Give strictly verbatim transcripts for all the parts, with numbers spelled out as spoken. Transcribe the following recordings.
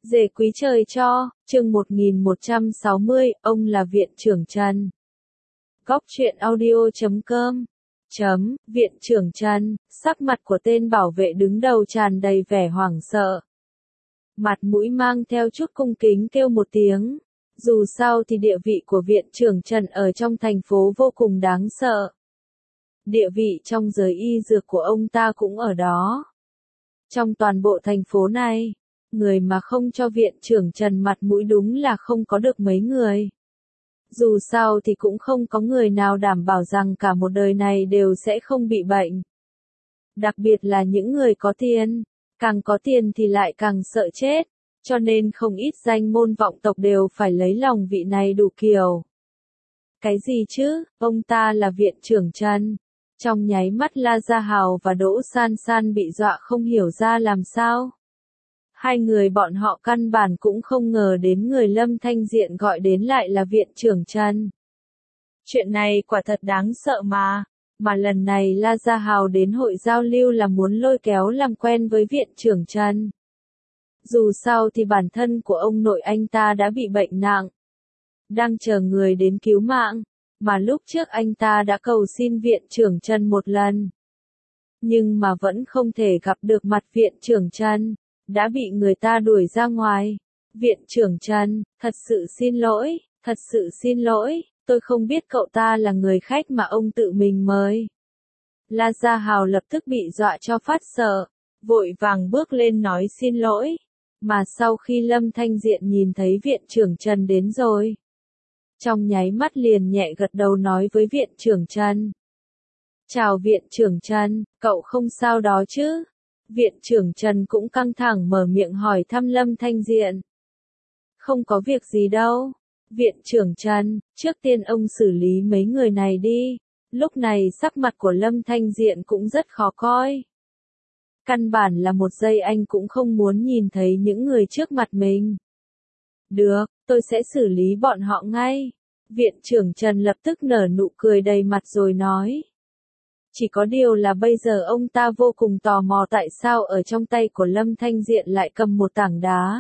Dề quý trời cho, chương một nghìn một trăm sáu mươi, ông là Viện trưởng Trần. Góc truyện audio chấm com chấm, Viện trưởng Trần, sắc mặt của tên bảo vệ đứng đầu tràn đầy vẻ hoảng sợ. Mặt mũi mang theo chút cung kính kêu một tiếng. Dù sao thì địa vị của Viện trưởng Trần ở trong thành phố vô cùng đáng sợ. Địa vị trong giới y dược của ông ta cũng ở đó. Trong toàn bộ thành phố này, người mà không cho Viện trưởng Trần mặt mũi đúng là không có được mấy người. Dù sao thì cũng không có người nào đảm bảo rằng cả một đời này đều sẽ không bị bệnh. Đặc biệt là những người có tiền, càng có tiền thì lại càng sợ chết, cho nên không ít danh môn vọng tộc đều phải lấy lòng vị này đủ kiểu. Cái gì chứ, ông ta là Viện trưởng Trần. Trong nháy mắt La Gia Hào và Đỗ San San bị dọa không hiểu ra làm sao. Hai người bọn họ căn bản cũng không ngờ đến người Lâm Thanh Diện gọi đến lại là Viện trưởng Trần. Chuyện này quả thật đáng sợ mà, mà lần này La Gia Hào đến hội giao lưu là muốn lôi kéo làm quen với Viện trưởng Trần. Dù sao thì bản thân của ông nội anh ta đã bị bệnh nặng, đang chờ người đến cứu mạng, mà lúc trước anh ta đã cầu xin Viện trưởng Trần một lần. Nhưng mà vẫn không thể gặp được mặt Viện trưởng Trần, đã bị người ta đuổi ra ngoài. Viện trưởng Trần, thật sự xin lỗi, thật sự xin lỗi, tôi không biết cậu ta là người khách mà ông tự mình mời. La Gia Hào lập tức bị dọa cho phát sợ, vội vàng bước lên nói xin lỗi. Mà sau khi Lâm Thanh Diện nhìn thấy Viện trưởng Trần đến rồi, trong nháy mắt liền nhẹ gật đầu nói với Viện trưởng Trần. Chào Viện trưởng Trần, cậu không sao đó chứ? Viện trưởng Trần cũng căng thẳng mở miệng hỏi thăm Lâm Thanh Diện. Không có việc gì đâu. Viện trưởng Trần, trước tiên ông xử lý mấy người này đi. Lúc này sắc mặt của Lâm Thanh Diện cũng rất khó coi. Căn bản là một giây anh cũng không muốn nhìn thấy những người trước mặt mình. Được, tôi sẽ xử lý bọn họ ngay. Viện trưởng Trần lập tức nở nụ cười đầy mặt rồi nói. Chỉ có điều là bây giờ ông ta vô cùng tò mò tại sao ở trong tay của Lâm Thanh Diện lại cầm một tảng đá.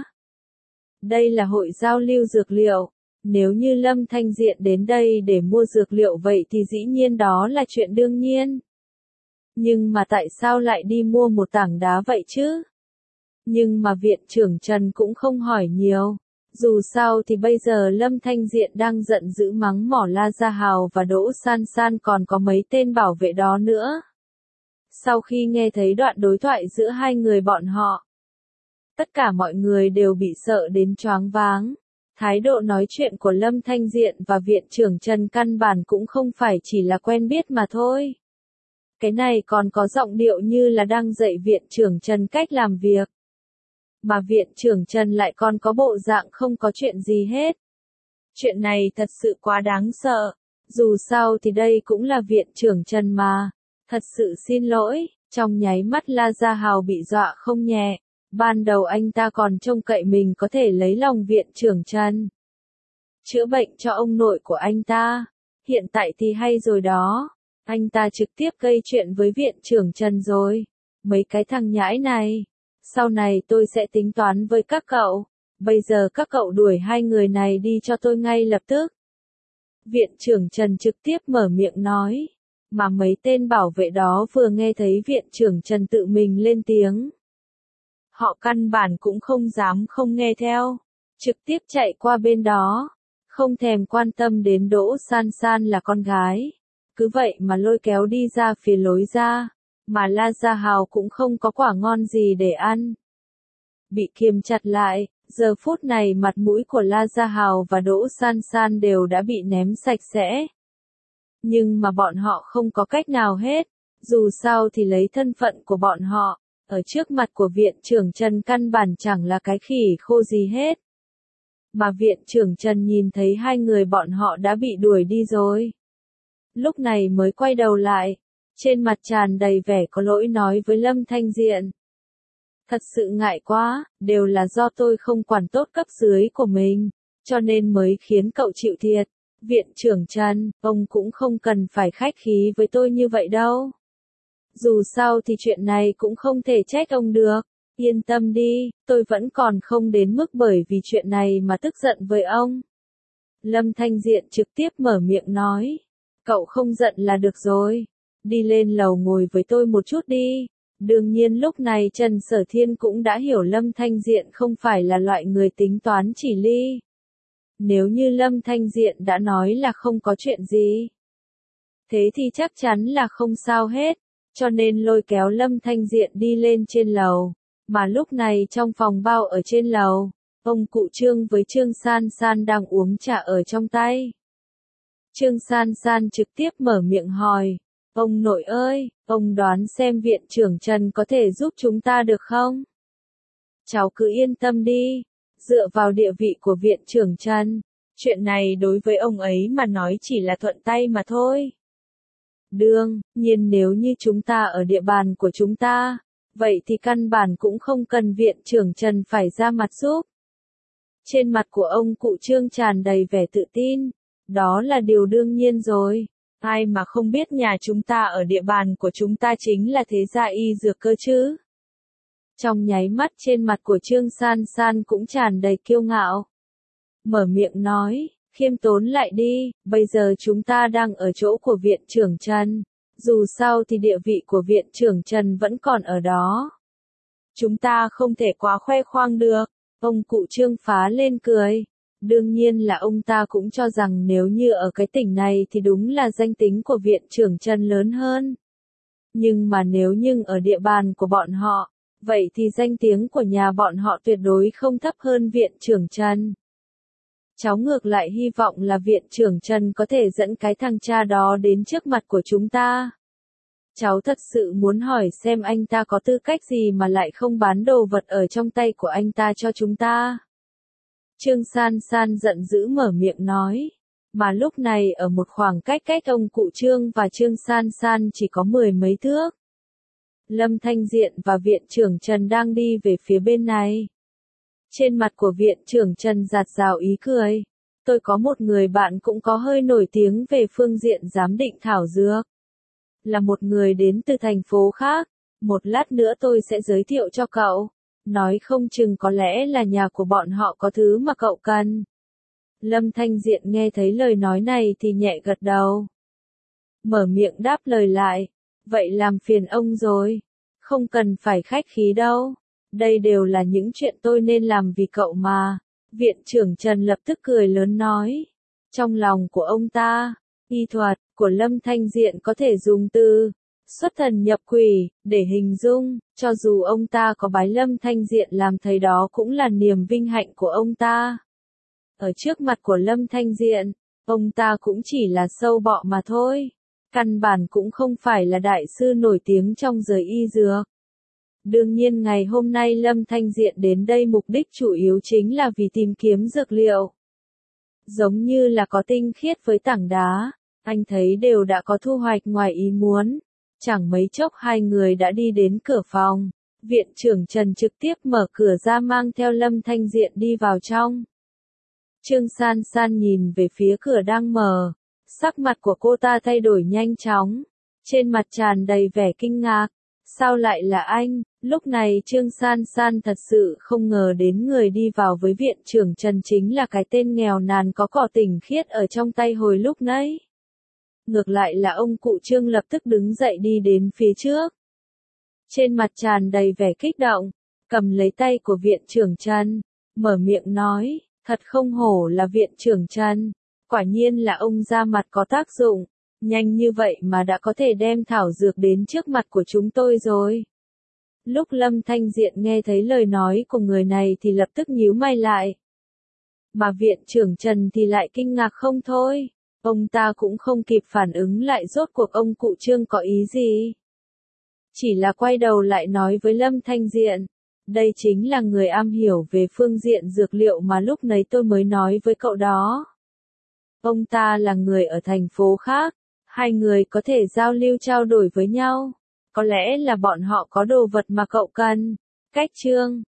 Đây là hội giao lưu dược liệu. Nếu như Lâm Thanh Diện đến đây để mua dược liệu vậy thì dĩ nhiên đó là chuyện đương nhiên. Nhưng mà tại sao lại đi mua một tảng đá vậy chứ? Nhưng mà Viện trưởng Trần cũng không hỏi nhiều. Dù sao thì bây giờ Lâm Thanh Diện đang giận dữ mắng mỏ La Gia Hào và Đỗ San San còn có mấy tên bảo vệ đó nữa. Sau khi nghe thấy đoạn đối thoại giữa hai người bọn họ, tất cả mọi người đều bị sợ đến choáng váng. Thái độ nói chuyện của Lâm Thanh Diện và Viện trưởng Trần căn bản cũng không phải chỉ là quen biết mà thôi. Cái này còn có giọng điệu như là đang dạy Viện trưởng Trần cách làm việc. Mà Viện trưởng Trần lại còn có bộ dạng không có chuyện gì hết. Chuyện này thật sự quá đáng sợ. Dù sao thì đây cũng là Viện trưởng Trần mà. Thật sự xin lỗi, trong nháy mắt La Gia Hào bị dọa không nhẹ. Ban đầu anh ta còn trông cậy mình có thể lấy lòng Viện trưởng Trần, chữa bệnh cho ông nội của anh ta. Hiện tại thì hay rồi đó. Anh ta trực tiếp gây chuyện với Viện trưởng Trần rồi. Mấy cái thằng nhãi này. Sau này tôi sẽ tính toán với các cậu. Bây giờ các cậu đuổi hai người này đi cho tôi ngay lập tức. Viện trưởng Trần trực tiếp mở miệng nói. Mà mấy tên bảo vệ đó vừa nghe thấy Viện trưởng Trần tự mình lên tiếng. Họ căn bản cũng không dám không nghe theo. Trực tiếp chạy qua bên đó. Không thèm quan tâm đến Đỗ San San là con gái. Cứ vậy mà lôi kéo đi ra phía lối ra. Mà La Gia Hào cũng không có quả ngon gì để ăn. Bị kiềm chặt lại, giờ phút này mặt mũi của La Gia Hào và Đỗ San San đều đã bị ném sạch sẽ. Nhưng mà bọn họ không có cách nào hết. Dù sao thì lấy thân phận của bọn họ, ở trước mặt của Viện trưởng Trần căn bản chẳng là cái khỉ khô gì hết. Mà Viện trưởng Trần nhìn thấy hai người bọn họ đã bị đuổi đi rồi. Lúc này mới quay đầu lại. Trên mặt tràn đầy vẻ có lỗi nói với Lâm Thanh Diện. Thật sự ngại quá, đều là do tôi không quản tốt cấp dưới của mình, cho nên mới khiến cậu chịu thiệt. Viện trưởng Trần, ông cũng không cần phải khách khí với tôi như vậy đâu. Dù sao thì chuyện này cũng không thể trách ông được. Yên tâm đi, tôi vẫn còn không đến mức bởi vì chuyện này mà tức giận với ông. Lâm Thanh Diện trực tiếp mở miệng nói. Cậu không giận là được rồi. Đi lên lầu ngồi với tôi một chút đi. Đương nhiên lúc này Trần Sở Thiên cũng đã hiểu Lâm Thanh Diện không phải là loại người tính toán chỉ ly. Nếu như Lâm Thanh Diện đã nói là không có chuyện gì, thế thì chắc chắn là không sao hết, cho nên lôi kéo Lâm Thanh Diện đi lên trên lầu. Mà lúc này trong phòng bao ở trên lầu, ông cụ Trương với Trương San San đang uống trà ở trong tay. Trương San San trực tiếp mở miệng hỏi, ông nội ơi, ông đoán xem viện trưởng Trần có thể giúp chúng ta được không? Cháu cứ yên tâm đi, dựa vào địa vị của viện trưởng Trần, chuyện này đối với ông ấy mà nói chỉ là thuận tay mà thôi. Đương nhiên nếu như chúng ta ở địa bàn của chúng ta, vậy thì căn bản cũng không cần viện trưởng Trần phải ra mặt giúp. Trên mặt của ông cụ Trương tràn đầy vẻ tự tin, đó là điều đương nhiên rồi. Ai mà không biết nhà chúng ta ở địa bàn của chúng ta chính là thế gia y dược cơ chứ. Trong nháy mắt trên mặt của Trương San San cũng tràn đầy kiêu ngạo. Mở miệng nói, khiêm tốn lại đi, bây giờ chúng ta đang ở chỗ của viện trưởng Trần. Dù sao thì địa vị của viện trưởng Trần vẫn còn ở đó. Chúng ta không thể quá khoe khoang được. Ông cụ Trương phá lên cười. Đương nhiên là ông ta cũng cho rằng nếu như ở cái tỉnh này thì đúng là danh tính của viện trưởng Trần lớn hơn. Nhưng mà nếu như ở địa bàn của bọn họ, vậy thì danh tiếng của nhà bọn họ tuyệt đối không thấp hơn viện trưởng Trần. Cháu ngược lại hy vọng là viện trưởng Trần có thể dẫn cái thằng cha đó đến trước mặt của chúng ta. Cháu thật sự muốn hỏi xem anh ta có tư cách gì mà lại không bán đồ vật ở trong tay của anh ta cho chúng ta. Trương San San giận dữ mở miệng nói. Mà lúc này ở một khoảng cách cách ông cụ Trương và Trương San San chỉ có mười mấy thước. Lâm Thanh Diện và viện trưởng Trần đang đi về phía bên này. Trên mặt của viện trưởng Trần giạt rào ý cười. Tôi có một người bạn cũng có hơi nổi tiếng về phương diện giám định thảo dược. Là một người đến từ thành phố khác. Một lát nữa tôi sẽ giới thiệu cho cậu. Nói không chừng có lẽ là nhà của bọn họ có thứ mà cậu cần. Lâm Thanh Diện nghe thấy lời nói này thì nhẹ gật đầu. Mở miệng đáp lời lại. Vậy làm phiền ông rồi. Không cần phải khách khí đâu. Đây đều là những chuyện tôi nên làm vì cậu mà. Viện trưởng Trần lập tức cười lớn nói. Trong lòng của ông ta, y thuật của Lâm Thanh Diện có thể dùng từ xuất thần nhập quỷ để hình dung, cho dù ông ta có bái Lâm Thanh Diện làm thầy đó cũng là niềm vinh hạnh của ông ta. Ở trước mặt của Lâm Thanh Diện, ông ta cũng chỉ là sâu bọ mà thôi. Căn bản cũng không phải là đại sư nổi tiếng trong giới y dược. Đương nhiên ngày hôm nay Lâm Thanh Diện đến đây mục đích chủ yếu chính là vì tìm kiếm dược liệu. Giống như là có tinh khiết với tảng đá, anh thấy đều đã có thu hoạch ngoài ý muốn. Chẳng mấy chốc hai người đã đi đến cửa phòng. Viện trưởng Trần trực tiếp mở cửa ra mang theo Lâm Thanh Diện đi vào trong. Trương San San nhìn về phía cửa đang mở. Sắc mặt của cô ta thay đổi nhanh chóng. Trên mặt tràn đầy vẻ kinh ngạc. Sao lại là anh? Lúc này Trương San San thật sự không ngờ đến người đi vào với viện trưởng Trần chính là cái tên nghèo nàn có cỏ tỉnh khiết ở trong tay hồi lúc nãy. Ngược lại là ông cụ Trương lập tức đứng dậy đi đến phía trước. Trên mặt tràn đầy vẻ kích động, cầm lấy tay của viện trưởng Trần, mở miệng nói, thật không hổ là viện trưởng Trần, quả nhiên là ông ra mặt có tác dụng, nhanh như vậy mà đã có thể đem thảo dược đến trước mặt của chúng tôi rồi. Lúc Lâm Thanh Diện nghe thấy lời nói của người này thì lập tức nhíu mày lại. Mà viện trưởng Trần thì lại kinh ngạc không thôi. Ông ta cũng không kịp phản ứng lại rốt cuộc ông cụ Trương có ý gì. Chỉ là quay đầu lại nói với Lâm Thanh Diện. Đây chính là người am hiểu về phương diện dược liệu mà lúc nấy tôi mới nói với cậu đó. Ông ta là người ở thành phố khác. Hai người có thể giao lưu trao đổi với nhau. Có lẽ là bọn họ có đồ vật mà cậu cần. Cách Trương,